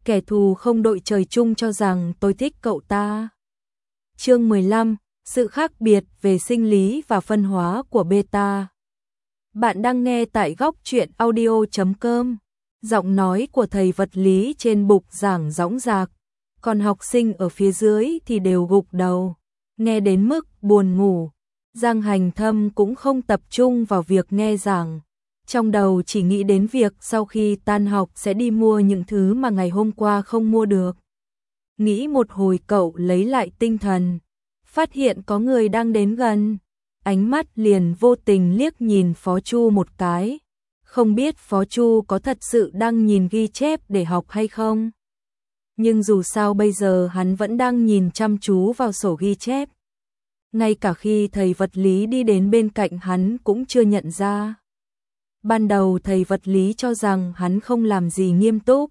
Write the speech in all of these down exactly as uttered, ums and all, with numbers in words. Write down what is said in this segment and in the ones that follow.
kẻ thù không đội trời chung cho rằng tôi thích cậu ta. Chương mười lăm, sự khác biệt về sinh lý và phân hóa của beta. Bạn đang nghe tại góc truyện audio chấm com. Giọng nói của thầy vật lý trên bục giảng dõng dạc, còn học sinh ở phía dưới thì đều gục đầu, nghe đến mức buồn ngủ. Giang Hành Thâm cũng không tập trung vào việc nghe giảng, trong đầu chỉ nghĩ đến việc sau khi tan học sẽ đi mua những thứ mà ngày hôm qua không mua được. Nghĩ một hồi cậu lấy lại tinh thần, phát hiện có người đang đến gần, ánh mắt liền vô tình liếc nhìn Phó Chu một cái, không biết Phó Chu có thật sự đang nhìn ghi chép để học hay không. Nhưng dù sao bây giờ hắn vẫn đang nhìn chăm chú vào sổ ghi chép. Ngay cả khi thầy vật lý đi đến bên cạnh hắn cũng chưa nhận ra. Ban đầu thầy vật lý cho rằng hắn không làm gì nghiêm túc,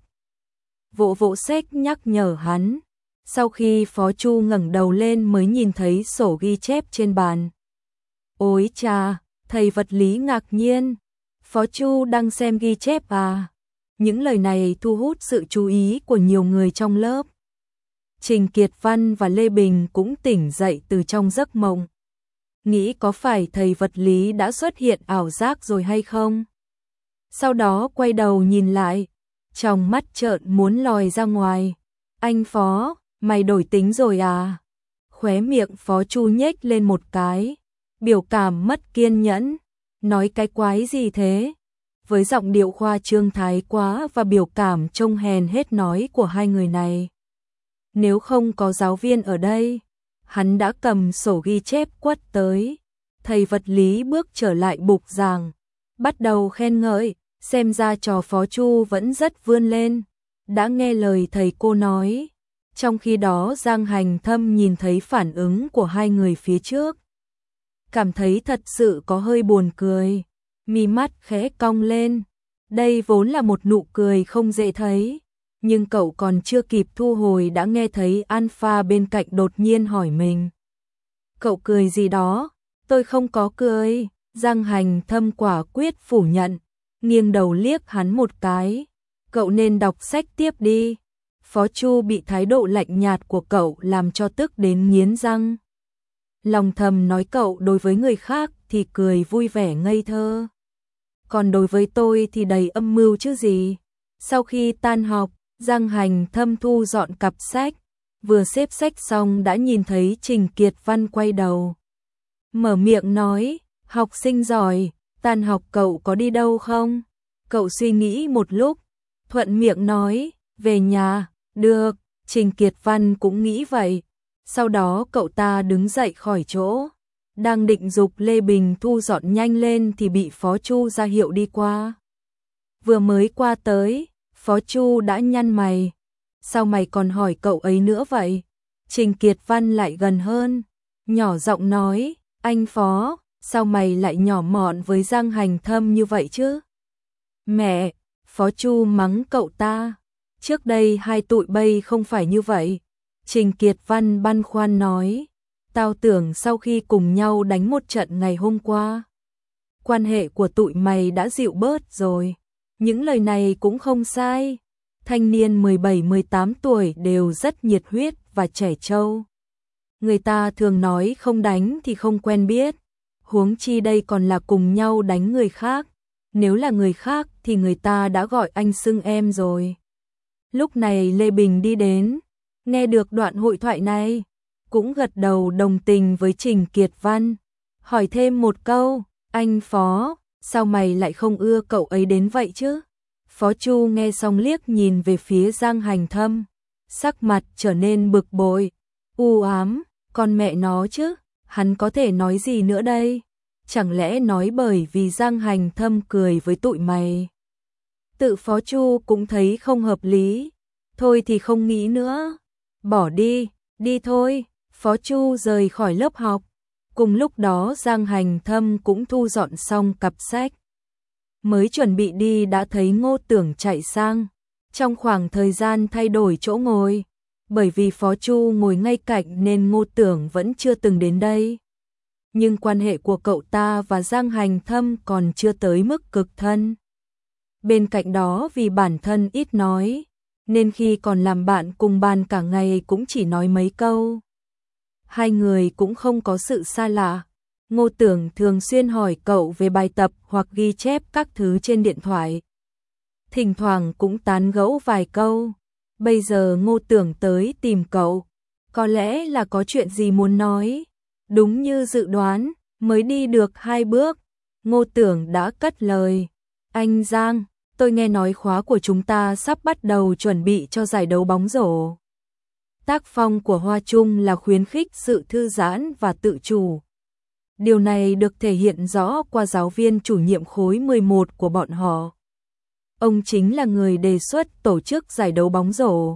vỗ vỗ sách nhắc nhở hắn. Sau khi Phó Chu ngẩng đầu lên mới nhìn thấy sổ ghi chép trên bàn. Ôi chà, thầy vật lý ngạc nhiên. Phó Chu đang xem ghi chép à? Những lời này thu hút sự chú ý của nhiều người trong lớp. Trình Kiệt Văn và Lê Bình cũng tỉnh dậy từ trong giấc mộng. Nghĩ có phải thầy vật lý đã xuất hiện ảo giác rồi hay không? Sau đó quay đầu nhìn lại, trong mắt trợn muốn lòi ra ngoài. Anh Phó, mày đổi tính rồi à? Khóe miệng Phó Chu nhếch lên một cái, biểu cảm mất kiên nhẫn. Nói cái quái gì thế? Với giọng điệu khoa trương thái quá và biểu cảm trông hèn hết nói của hai người này. Nếu không có giáo viên ở đây, hắn đã cầm sổ ghi chép quất tới. Thầy vật lý bước trở lại bục giảng, bắt đầu khen ngợi, xem ra trò Phó Chu vẫn rất vươn lên, đã nghe lời thầy cô nói. Trong khi đó Giang Hành Thâm nhìn thấy phản ứng của hai người phía trước, cảm thấy thật sự có hơi buồn cười, mi mắt khẽ cong lên. Đây vốn là một nụ cười không dễ thấy, nhưng cậu còn chưa kịp thu hồi đã nghe thấy Alpha bên cạnh đột nhiên hỏi mình. Cậu cười gì đó? Tôi không có cười. Giang Hành Thâm quả quyết phủ nhận, nghiêng đầu liếc hắn một cái. Cậu nên đọc sách tiếp đi. Phó Chu bị thái độ lạnh nhạt của cậu làm cho tức đến nghiến răng. Lòng thầm nói cậu đối với người khác thì cười vui vẻ ngây thơ, còn đối với tôi thì đầy âm mưu chứ gì. Sau khi tan học, Giang Hành Thâm thu dọn cặp sách, vừa xếp sách xong đã nhìn thấy Trình Kiệt Văn quay đầu. Mở miệng nói, học sinh giỏi, tan học cậu có đi đâu không? Cậu suy nghĩ một lúc, thuận miệng nói, về nhà. Được, Trình Kiệt Văn cũng nghĩ vậy. Sau đó cậu ta đứng dậy khỏi chỗ, đang định giục Lê Bình thu dọn nhanh lên thì bị Phó Chu ra hiệu đi qua. Vừa mới qua tới, Phó Chu đã nhăn mày. Sao mày còn hỏi cậu ấy nữa vậy? Trình Kiệt Văn lại gần hơn, nhỏ giọng nói, anh Phó, sao mày lại nhỏ mọn với Giang Hành Thâm như vậy chứ? Mẹ, Phó Chu mắng cậu ta. Trước đây hai tụi bay không phải như vậy. Trình Kiệt Văn băn khoăn nói, tao tưởng sau khi cùng nhau đánh một trận ngày hôm qua, quan hệ của tụi mày đã dịu bớt rồi. Những lời này cũng không sai. Thanh niên mười bảy mười tám tuổi đều rất nhiệt huyết và trẻ trâu. Người ta thường nói không đánh thì không quen biết, huống chi đây còn là cùng nhau đánh người khác. Nếu là người khác thì người ta đã gọi anh xưng em rồi. Lúc này Lê Bình đi đến, nghe được đoạn hội thoại này, cũng gật đầu đồng tình với Trình Kiệt Văn, hỏi thêm một câu, anh Phó, sao mày lại không ưa cậu ấy đến vậy chứ? Phó Chu nghe xong liếc nhìn về phía Giang Hành Thâm, sắc mặt trở nên bực bội, u ám, con mẹ nó chứ, hắn có thể nói gì nữa đây? Chẳng lẽ nói bởi vì Giang Hành Thâm cười với tụi mày? Tự Phó Chu cũng thấy không hợp lý, thôi thì không nghĩ nữa, bỏ đi, đi thôi. Phó Chu rời khỏi lớp học, cùng lúc đó Giang Hành Thâm cũng thu dọn xong cặp sách. Mới chuẩn bị đi đã thấy Ngô Tưởng chạy sang, trong khoảng thời gian thay đổi chỗ ngồi, bởi vì Phó Chu ngồi ngay cạnh nên Ngô Tưởng vẫn chưa từng đến đây. Nhưng quan hệ của cậu ta và Giang Hành Thâm còn chưa tới mức cực thân. Bên cạnh đó vì bản thân ít nói, nên khi còn làm bạn cùng bàn cả ngày cũng chỉ nói mấy câu. Hai người cũng không có sự xa lạ. Ngô Tưởng thường xuyên hỏi cậu về bài tập hoặc ghi chép các thứ trên điện thoại. Thỉnh thoảng cũng tán gẫu vài câu. Bây giờ Ngô Tưởng tới tìm cậu, có lẽ là có chuyện gì muốn nói. Đúng như dự đoán, mới đi được hai bước, Ngô Tưởng đã cất lời. Anh Giang, tôi nghe nói khóa của chúng ta sắp bắt đầu chuẩn bị cho giải đấu bóng rổ. Tác phong của Hoa Trung là khuyến khích sự thư giãn và tự chủ. Điều này được thể hiện rõ qua giáo viên chủ nhiệm khối mười một của bọn họ. Ông chính là người đề xuất tổ chức giải đấu bóng rổ.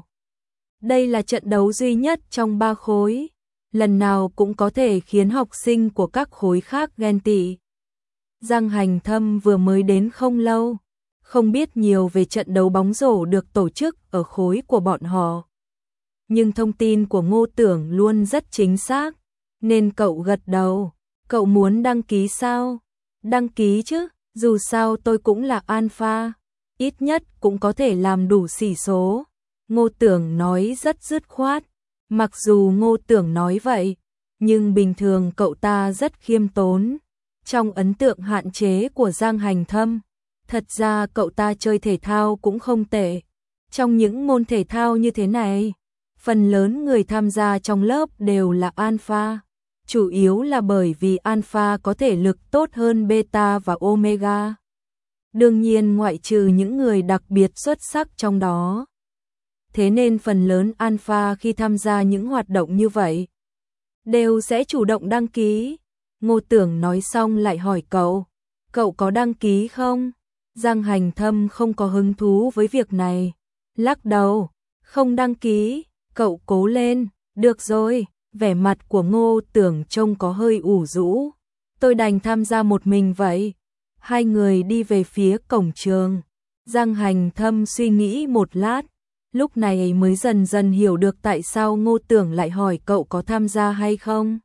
Đây là trận đấu duy nhất trong ba khối, lần nào cũng có thể khiến học sinh của các khối khác ghen tị. Giang Hành Thâm vừa mới đến không lâu, không biết nhiều về trận đấu bóng rổ được tổ chức ở khối của bọn họ. Nhưng thông tin của Ngô Tưởng luôn rất chính xác, nên cậu gật đầu. Cậu muốn đăng ký sao? Đăng ký chứ, dù sao tôi cũng là alpha, ít nhất cũng có thể làm đủ xỉ số. Ngô Tưởng nói rất dứt khoát. Mặc dù Ngô Tưởng nói vậy, nhưng bình thường cậu ta rất khiêm tốn. Trong ấn tượng hạn chế của Giang Hành Thâm, thật ra cậu ta chơi thể thao cũng không tệ. Trong những môn thể thao như thế này, phần lớn người tham gia trong lớp đều là alpha, chủ yếu là bởi vì alpha có thể lực tốt hơn beta và omega. Đương nhiên ngoại trừ những người đặc biệt xuất sắc trong đó. Thế nên phần lớn alpha khi tham gia những hoạt động như vậy, đều sẽ chủ động đăng ký. Ngô Tưởng nói xong lại hỏi cậu, cậu có đăng ký không? Giang Hành Thâm không có hứng thú với việc này, lắc đầu, không đăng ký. Cậu cố lên, được rồi. Vẻ mặt của Ngô Tưởng trông có hơi ủ rũ. Tôi đành tham gia một mình vậy. Hai người đi về phía cổng trường. Giang Hành Thâm suy nghĩ một lát, lúc này mới dần dần hiểu được tại sao Ngô Tưởng lại hỏi cậu có tham gia hay không.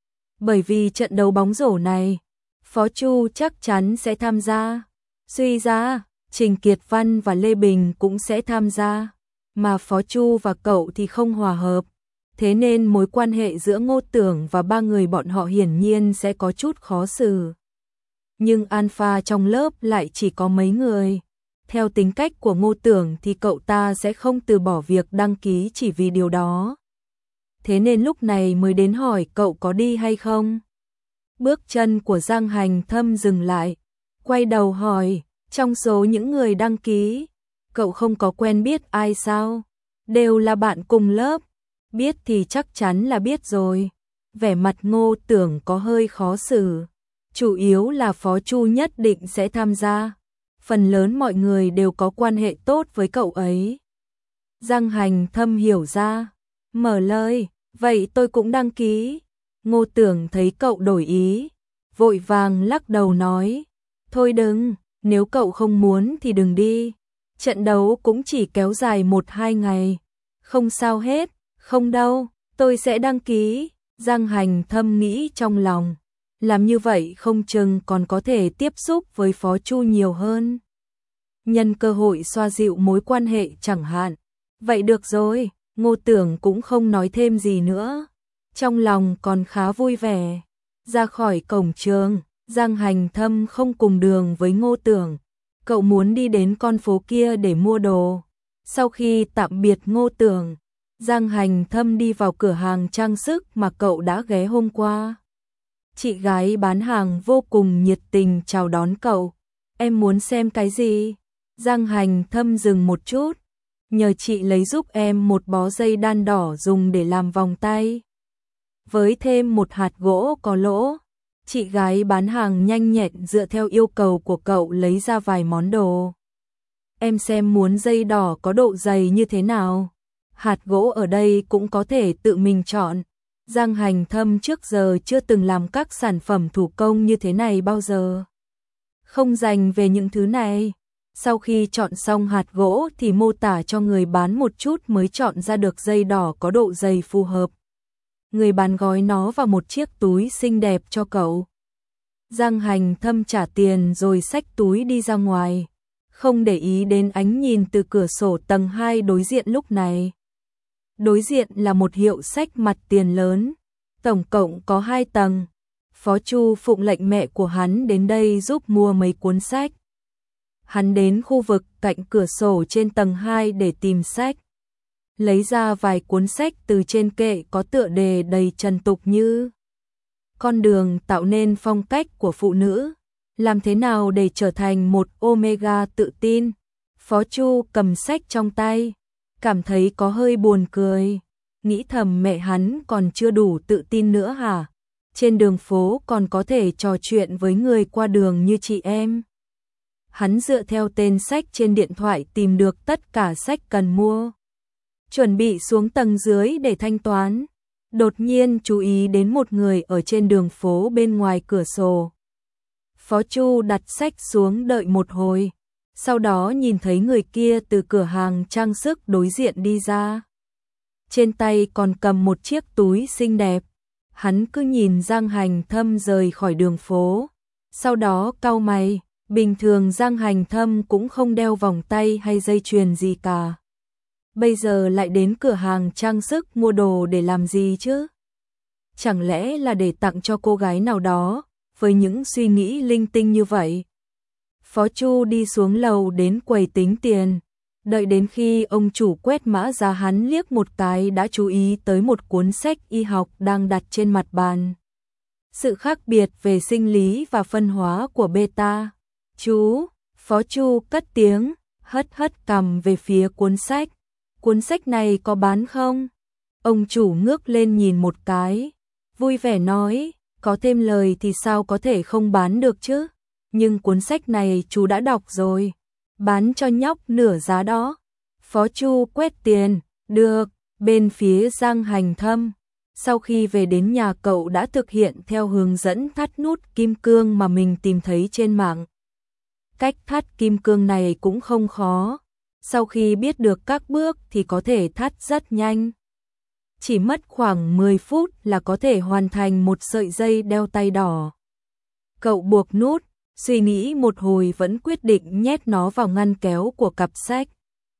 Bởi vì trận đấu bóng rổ này, Phó Chu chắc chắn sẽ tham gia. Suy ra, Trình Kiệt Văn và Lê Bình cũng sẽ tham gia, mà Phó Chu và cậu thì không hòa hợp. Thế nên mối quan hệ giữa Ngô Tưởng và ba người bọn họ hiển nhiên sẽ có chút khó xử. Nhưng alpha trong lớp lại chỉ có mấy người. Theo tính cách của Ngô Tưởng thì cậu ta sẽ không từ bỏ việc đăng ký chỉ vì điều đó. Thế nên lúc này mới đến hỏi cậu có đi hay không. Bước chân của Giang Hành Thâm dừng lại, quay đầu hỏi, trong số những người đăng ký, cậu không có quen biết ai sao? Đều là bạn cùng lớp. Biết thì chắc chắn là biết rồi. Vẻ mặt Ngô Tưởng có hơi khó xử. Chủ yếu là Phó Chu nhất định sẽ tham gia. Phần lớn mọi người đều có quan hệ tốt với cậu ấy. Giang Hành Thâm hiểu ra, mở lời, vậy tôi cũng đăng ký. Ngô Tưởng thấy cậu đổi ý, vội vàng lắc đầu nói, thôi đừng, nếu cậu không muốn thì đừng đi. Trận đấu cũng chỉ kéo dài một hai ngày, không sao hết. Không đâu, tôi sẽ đăng ký. Giang Hành Thâm nghĩ trong lòng, làm như vậy không chừng còn có thể tiếp xúc với Phó Chu nhiều hơn. Nhân cơ hội xoa dịu mối quan hệ chẳng hạn. Vậy được rồi, Ngô Tưởng cũng không nói thêm gì nữa. Trong lòng còn khá vui vẻ. Ra khỏi cổng trường, Giang Hành Thâm không cùng đường với Ngô Tưởng. Cậu muốn đi đến con phố kia để mua đồ. Sau khi tạm biệt Ngô Tưởng, Giang Hành Thâm đi vào cửa hàng trang sức mà cậu đã ghé hôm qua. Chị gái bán hàng vô cùng nhiệt tình chào đón cậu. Em muốn xem cái gì? Giang Hành Thâm dừng một chút. Nhờ chị lấy giúp em một bó dây đan đỏ dùng để làm vòng tay. Với thêm một hạt gỗ có lỗ. Chị gái bán hàng nhanh nhẹn dựa theo yêu cầu của cậu lấy ra vài món đồ. Em xem muốn dây đỏ có độ dày như thế nào? Hạt gỗ ở đây cũng có thể tự mình chọn. Giang Hành Thâm trước giờ chưa từng làm các sản phẩm thủ công như thế này bao giờ. Không dành về những thứ này. Sau khi chọn xong hạt gỗ thì mô tả cho người bán một chút mới chọn ra được dây đỏ có độ dày phù hợp. Người bán gói nó vào một chiếc túi xinh đẹp cho cậu. Giang Hành Thâm trả tiền rồi xách túi đi ra ngoài. không để ý đến ánh nhìn từ cửa sổ tầng hai đối diện lúc này. Đối diện là một hiệu sách mặt tiền lớn, tổng cộng có hai tầng. Phó Chu phụng lệnh mẹ của hắn đến đây giúp mua mấy cuốn sách. Hắn đến khu vực cạnh cửa sổ trên tầng hai để tìm sách. Lấy ra vài cuốn sách từ trên kệ có tựa đề đầy trần tục như Con đường tạo nên phong cách của phụ nữ, làm thế nào để trở thành một Omega tự tin. Phó Chu cầm sách trong tay, cảm thấy có hơi buồn cười, nghĩ thầm mẹ hắn còn chưa đủ tự tin nữa hả? Trên đường phố còn có thể trò chuyện với người qua đường như chị em. Hắn dựa theo tên sách trên điện thoại tìm được tất cả sách cần mua. Chuẩn bị xuống tầng dưới để thanh toán. Đột nhiên chú ý đến một người ở trên đường phố bên ngoài cửa sổ. Phó Chu đặt sách xuống đợi một hồi. Sau đó nhìn thấy người kia từ cửa hàng trang sức đối diện đi ra. Trên tay còn cầm một chiếc túi xinh đẹp. Hắn cứ nhìn Giang Hành Thâm rời khỏi đường phố. Sau đó cau mày, bình thường Giang Hành Thâm cũng không đeo vòng tay hay dây chuyền gì cả. Bây giờ lại đến cửa hàng trang sức mua đồ để làm gì chứ? Chẳng lẽ là để tặng cho cô gái nào đó, với những suy nghĩ linh tinh như vậy? Phó Chu đi xuống lầu đến quầy tính tiền. Đợi đến khi ông chủ quét mã giá hắn liếc một cái đã chú ý tới một cuốn sách y học đang đặt trên mặt bàn. Sự khác biệt về sinh lý và phân hóa của beta. Chú, Phó Chu cất tiếng, hất hất cằm về phía cuốn sách. Cuốn sách này có bán không? Ông chủ ngước lên nhìn một cái, vui vẻ nói, có thêm lời thì sao có thể không bán được chứ? Nhưng cuốn sách này chú đã đọc rồi, bán cho nhóc nửa giá đó. Phó Chu quét tiền, được, bên phía Giang Hành Thâm. Sau khi về đến nhà cậu đã thực hiện theo hướng dẫn thắt nút kim cương mà mình tìm thấy trên mạng. Cách thắt kim cương này cũng không khó. Sau khi biết được các bước thì có thể thắt rất nhanh. Chỉ mất khoảng mười phút là có thể hoàn thành một sợi dây đeo tay đỏ. Cậu buộc nút, suy nghĩ một hồi vẫn quyết định nhét nó vào ngăn kéo của cặp sách.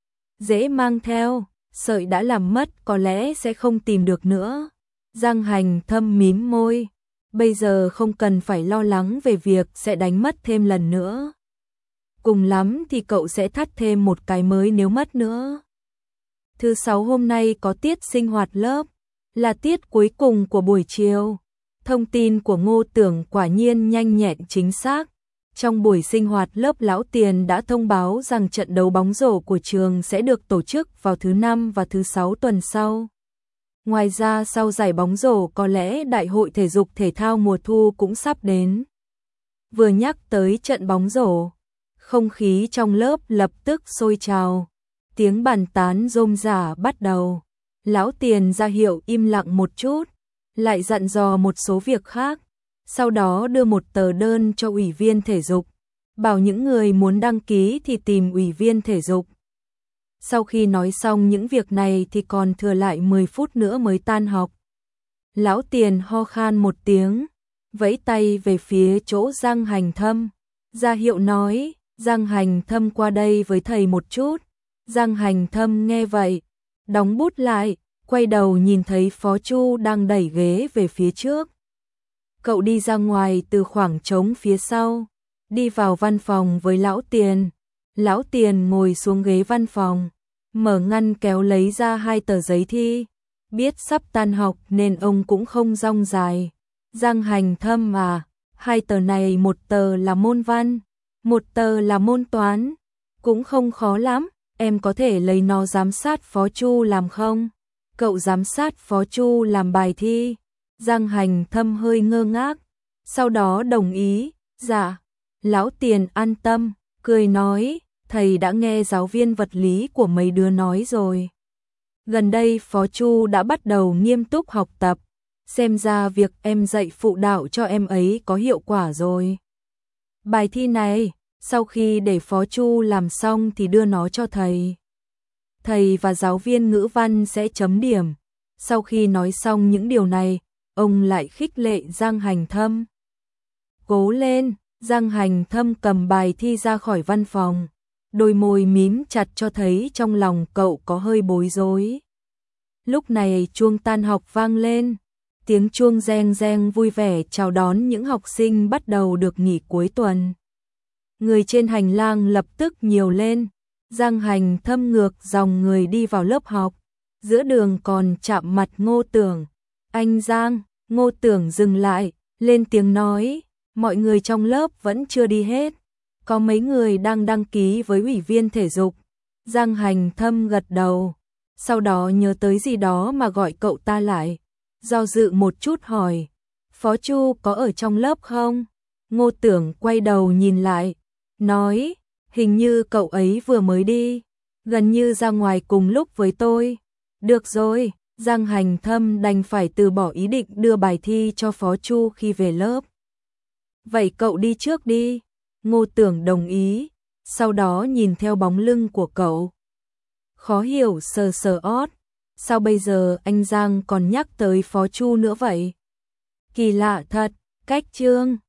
Dễ mang theo, sợi đã làm mất có lẽ sẽ không tìm được nữa. Giang Hành Thâm mím môi, bây giờ không cần phải lo lắng về việc sẽ đánh mất thêm lần nữa. Cùng lắm thì cậu sẽ thắt thêm một cái mới nếu mất nữa. Thứ sáu hôm nay có tiết sinh hoạt lớp, là tiết cuối cùng của buổi chiều. Thông tin của Ngô Tưởng quả nhiên nhanh nhẹn chính xác. Trong buổi sinh hoạt lớp Lão Tiền đã thông báo rằng trận đấu bóng rổ của trường sẽ được tổ chức vào thứ năm và thứ sáu tuần sau. Ngoài ra sau giải bóng rổ có lẽ đại hội thể dục thể thao mùa thu cũng sắp đến. Vừa nhắc tới trận bóng rổ, không khí trong lớp lập tức sôi trào. Tiếng bàn tán rôm rả bắt đầu. Lão Tiền ra hiệu im lặng một chút, lại dặn dò một số việc khác. Sau đó đưa một tờ đơn cho ủy viên thể dục, bảo những người muốn đăng ký thì tìm ủy viên thể dục. Sau khi nói xong những việc này thì còn thừa lại mười phút nữa mới tan học. Lão Tiền ho khan một tiếng, vẫy tay về phía chỗ Giang Hành Thâm, ra hiệu nói, Giang Hành Thâm qua đây với thầy một chút. Giang Hành Thâm nghe vậy, đóng bút lại, quay đầu nhìn thấy Phó Chu đang đẩy ghế về phía trước. Cậu đi ra ngoài từ khoảng trống phía sau, đi vào văn phòng với Lão Tiền. Lão Tiền ngồi xuống ghế văn phòng, mở ngăn kéo lấy ra hai tờ giấy thi. Biết sắp tan học nên ông cũng không rong dài. Giang Hành Thâm à, hai tờ này một tờ là môn văn, một tờ là môn toán. Cũng không khó lắm, em có thể lấy nó giám sát Phó Chu làm không? Cậu giám sát Phó Chu làm bài thi. Giang Hành Thâm hơi ngơ ngác, sau đó đồng ý, dạ. Lão Tiền an tâm, cười nói, thầy đã nghe giáo viên vật lý của mấy đứa nói rồi. Gần đây Phó Chu đã bắt đầu nghiêm túc học tập, xem ra việc em dạy phụ đạo cho em ấy có hiệu quả rồi. Bài thi này, sau khi để Phó Chu làm xong thì đưa nó cho thầy. Thầy và giáo viên ngữ văn sẽ chấm điểm. Sau khi nói xong những điều này, ông lại khích lệ Giang Hành Thâm. Cố lên, Giang Hành Thâm cầm bài thi ra khỏi văn phòng, đôi môi mím chặt cho thấy trong lòng cậu có hơi bối rối. Lúc này chuông tan học vang lên, tiếng chuông reng reng vui vẻ chào đón những học sinh bắt đầu được nghỉ cuối tuần. Người trên hành lang lập tức nhiều lên, Giang Hành Thâm ngược dòng người đi vào lớp học, giữa đường còn chạm mặt Ngô Tưởng. Anh Giang, Ngô Tưởng dừng lại, lên tiếng nói, mọi người trong lớp vẫn chưa đi hết, có mấy người đang đăng ký với ủy viên thể dục. Giang Hành Thâm gật đầu, sau đó nhớ tới gì đó mà gọi cậu ta lại, do dự một chút hỏi, Phó Chu có ở trong lớp không? Ngô Tưởng quay đầu nhìn lại, nói, hình như cậu ấy vừa mới đi, gần như ra ngoài cùng lúc với tôi. Được rồi, Giang Hành Thâm đành phải từ bỏ ý định đưa bài thi cho Phó Chu khi về lớp. Vậy cậu đi trước đi. Ngô Tưởng đồng ý, sau đó nhìn theo bóng lưng của cậu. Khó hiểu sờ sờ ót, sao bây giờ anh Giang còn nhắc tới Phó Chu nữa vậy? Kỳ lạ thật, cách chương